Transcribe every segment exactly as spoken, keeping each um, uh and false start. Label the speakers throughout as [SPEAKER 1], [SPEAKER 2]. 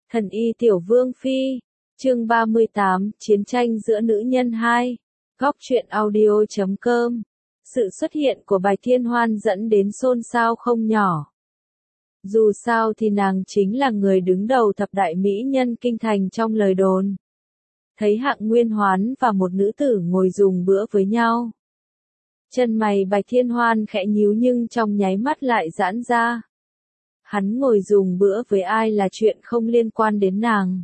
[SPEAKER 1] Thần y tiểu vương phi, chương ba mươi tám, chiến tranh giữa nữ nhân hai, góc truyện audio chấm com. Sự xuất hiện của Bạch Thiên Hoan dẫn đến xôn xao không nhỏ. Dù sao thì nàng chính là người đứng đầu thập đại mỹ nhân kinh thành trong lời đồn. Thấy Hạng Nguyên Hoán và một nữ tử ngồi dùng bữa với nhau. Chân mày Bạch Thiên Hoan khẽ nhíu nhưng trong nháy mắt lại giãn ra. Hắn ngồi dùng bữa với ai là chuyện không liên quan đến nàng.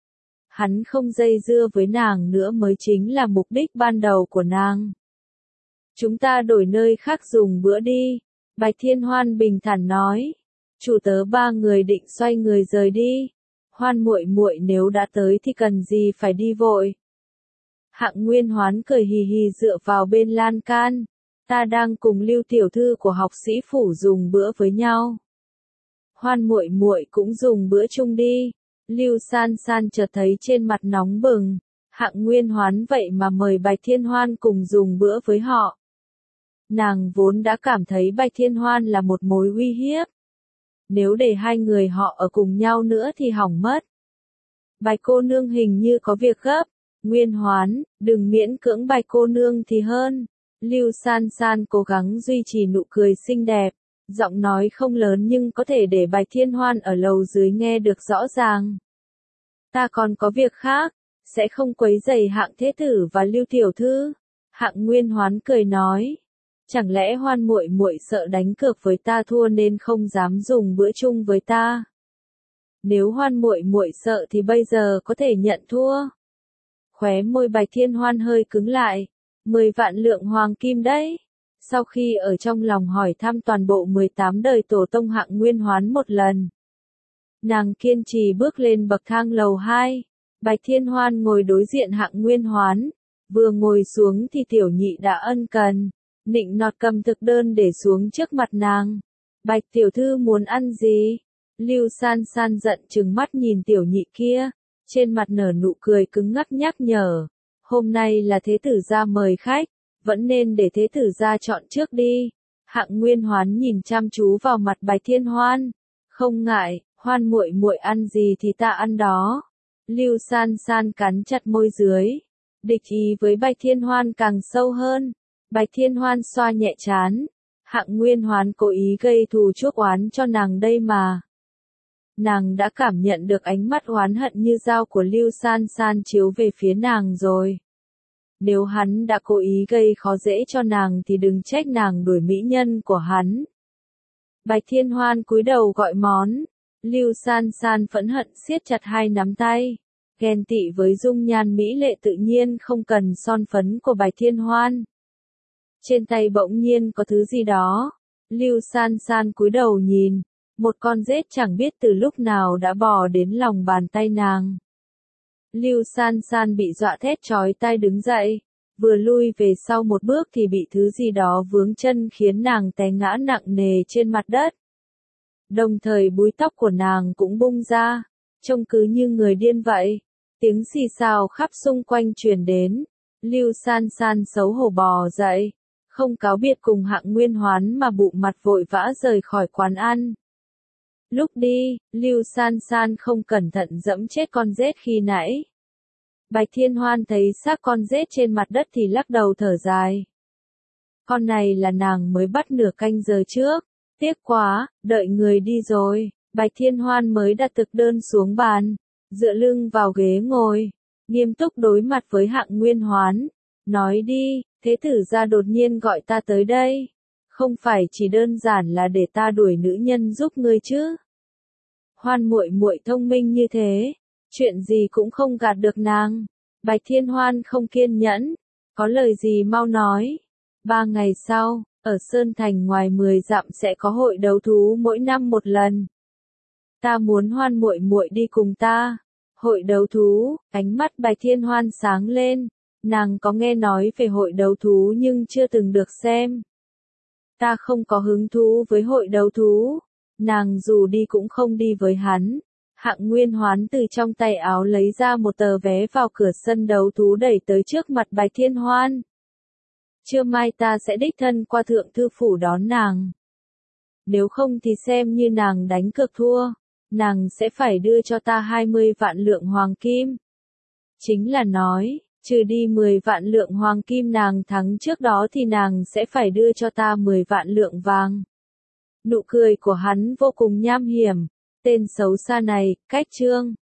[SPEAKER 1] Hắn không dây dưa với nàng nữa mới chính là mục đích ban đầu của nàng. Chúng ta đổi nơi khác dùng bữa đi, Bạch Thiên Hoan bình thản nói. Chủ tớ ba người định xoay người rời đi. Hoan muội muội nếu đã tới thì cần gì phải đi vội. Hạng Nguyên Hoán cười hì hì dựa vào bên lan can. Ta đang cùng Lưu tiểu thư của học sĩ phủ dùng bữa với nhau. Hoan muội muội cũng dùng bữa chung đi. Lưu San San chợt thấy trên mặt nóng bừng. Hạng Nguyên Hoán vậy mà mời Bạch Thiên Hoan cùng dùng bữa với họ. Nàng vốn đã cảm thấy Bạch Thiên Hoan là một mối uy hiếp. Nếu để hai người họ ở cùng nhau nữa thì hỏng mất. Bạch cô nương hình như có việc gấp. Nguyên Hoán, đừng miễn cưỡng Bạch cô nương thì hơn. Lưu San San cố gắng duy trì nụ cười xinh đẹp. Giọng nói không lớn nhưng có thể để Bạch Thiên Hoan ở lầu dưới nghe được rõ ràng. Ta còn có việc khác, sẽ không quấy rầy Hạng thế tử và Lưu tiểu thư. Hạng Nguyên Hoán cười nói. Chẳng lẽ Hoan muội muội sợ đánh cược với ta thua nên không dám dùng bữa chung với ta? Nếu Hoan muội muội sợ thì bây giờ có thể nhận thua. Khóe môi Bạch Thiên Hoan hơi cứng lại. Mười vạn lượng hoàng kim đấy. Sau khi ở trong lòng hỏi thăm toàn bộ mười tám đời tổ tông Hạng Nguyên Hoán một lần. Nàng kiên trì bước lên bậc thang lầu hai. Bạch Thiên Hoan ngồi đối diện Hạng Nguyên Hoán. Vừa ngồi xuống thì tiểu nhị đã ân cần. Nịnh nọt cầm thực đơn để xuống trước mặt nàng. Bạch tiểu thư muốn ăn gì? Lưu San San giận trừng mắt nhìn tiểu nhị kia. Trên mặt nở nụ cười cứng ngắc nhắc nhở. Hôm nay là thế tử gia mời khách. Vẫn nên để thế tử gia chọn trước đi. Hạng Nguyên Hoán nhìn chăm chú vào mặt Bạch Thiên Hoan. Không ngại, Hoan muội muội ăn gì thì ta ăn đó. Lưu San San cắn chặt môi dưới. Địch ý với Bạch Thiên Hoan càng sâu hơn. Bạch Thiên Hoan xoa nhẹ trán. Hạng Nguyên Hoán cố ý gây thù chuốc oán cho nàng đây mà. Nàng đã cảm nhận được ánh mắt oán hận như dao của Lưu San San chiếu về phía nàng rồi. Nếu hắn đã cố ý gây khó dễ cho nàng thì đừng trách nàng đuổi mỹ nhân của hắn. Bạch Thiên Hoan cúi đầu gọi món. Lưu San San phẫn hận siết chặt hai nắm tay. Ghen tị với dung nhan mỹ lệ tự nhiên không cần son phấn của Bạch Thiên Hoan. Trên tay bỗng nhiên có thứ gì đó. Lưu San San cúi đầu nhìn. Một con rết chẳng biết từ lúc nào đã bò đến lòng bàn tay nàng. Lưu San San bị dọa thét chói tai đứng dậy. Vừa lui về sau một bước thì bị thứ gì đó vướng chân khiến nàng té ngã nặng nề trên mặt đất. Đồng thời búi tóc của nàng cũng bung ra. Trông cứ như người điên vậy. Tiếng xì xào khắp xung quanh truyền đến. Lưu San San xấu hổ bò dậy. Không cáo biệt cùng Hạng Nguyên Hoán mà bụng mặt vội vã rời khỏi quán ăn. Lúc đi, Lưu San San không cẩn thận dẫm chết con rết khi nãy. Bạch Thiên Hoan thấy xác con rết trên mặt đất thì lắc đầu thở dài. Con này là nàng mới bắt nửa canh giờ trước. Tiếc quá, đợi người đi rồi. Bạch Thiên Hoan mới đặt thực đơn xuống bàn. Dựa lưng vào ghế ngồi. Nghiêm túc đối mặt với Hạng Nguyên Hoán. Nói đi, thế tử gia đột nhiên gọi ta tới đây. Không phải chỉ đơn giản là để ta đuổi nữ nhân giúp ngươi chứ. Hoan muội muội thông minh như thế. Chuyện gì cũng không gạt được nàng. Bạch Thiên Hoan không kiên nhẫn. Có lời gì mau nói. Ba ngày sau, ở Sơn Thành ngoài mười dặm sẽ có hội đấu thú mỗi năm một lần. Ta muốn Hoan muội muội đi cùng ta. Hội đấu thú, ánh mắt Bạch Thiên Hoan sáng lên. Nàng có nghe nói về hội đấu thú nhưng chưa từng được xem. Ta không có hứng thú với hội đấu thú. Nàng dù đi cũng không đi với hắn. Hạng Nguyên Hoán từ trong tay áo lấy ra một tờ vé vào cửa sân đấu thú đẩy tới trước mặt Bạch Thiên Hoan. Trưa mai ta sẽ đích thân qua thượng thư phủ đón nàng. Nếu không thì xem như nàng đánh cược thua. nàng sẽ phải đưa cho ta hai mươi vạn lượng hoàng kim. Chính là nói, trừ đi mười vạn lượng hoàng kim nàng thắng trước đó thì nàng sẽ phải đưa cho ta mười vạn lượng vàng. Nụ cười của hắn vô cùng nham hiểm, tên xấu xa này, cách trương.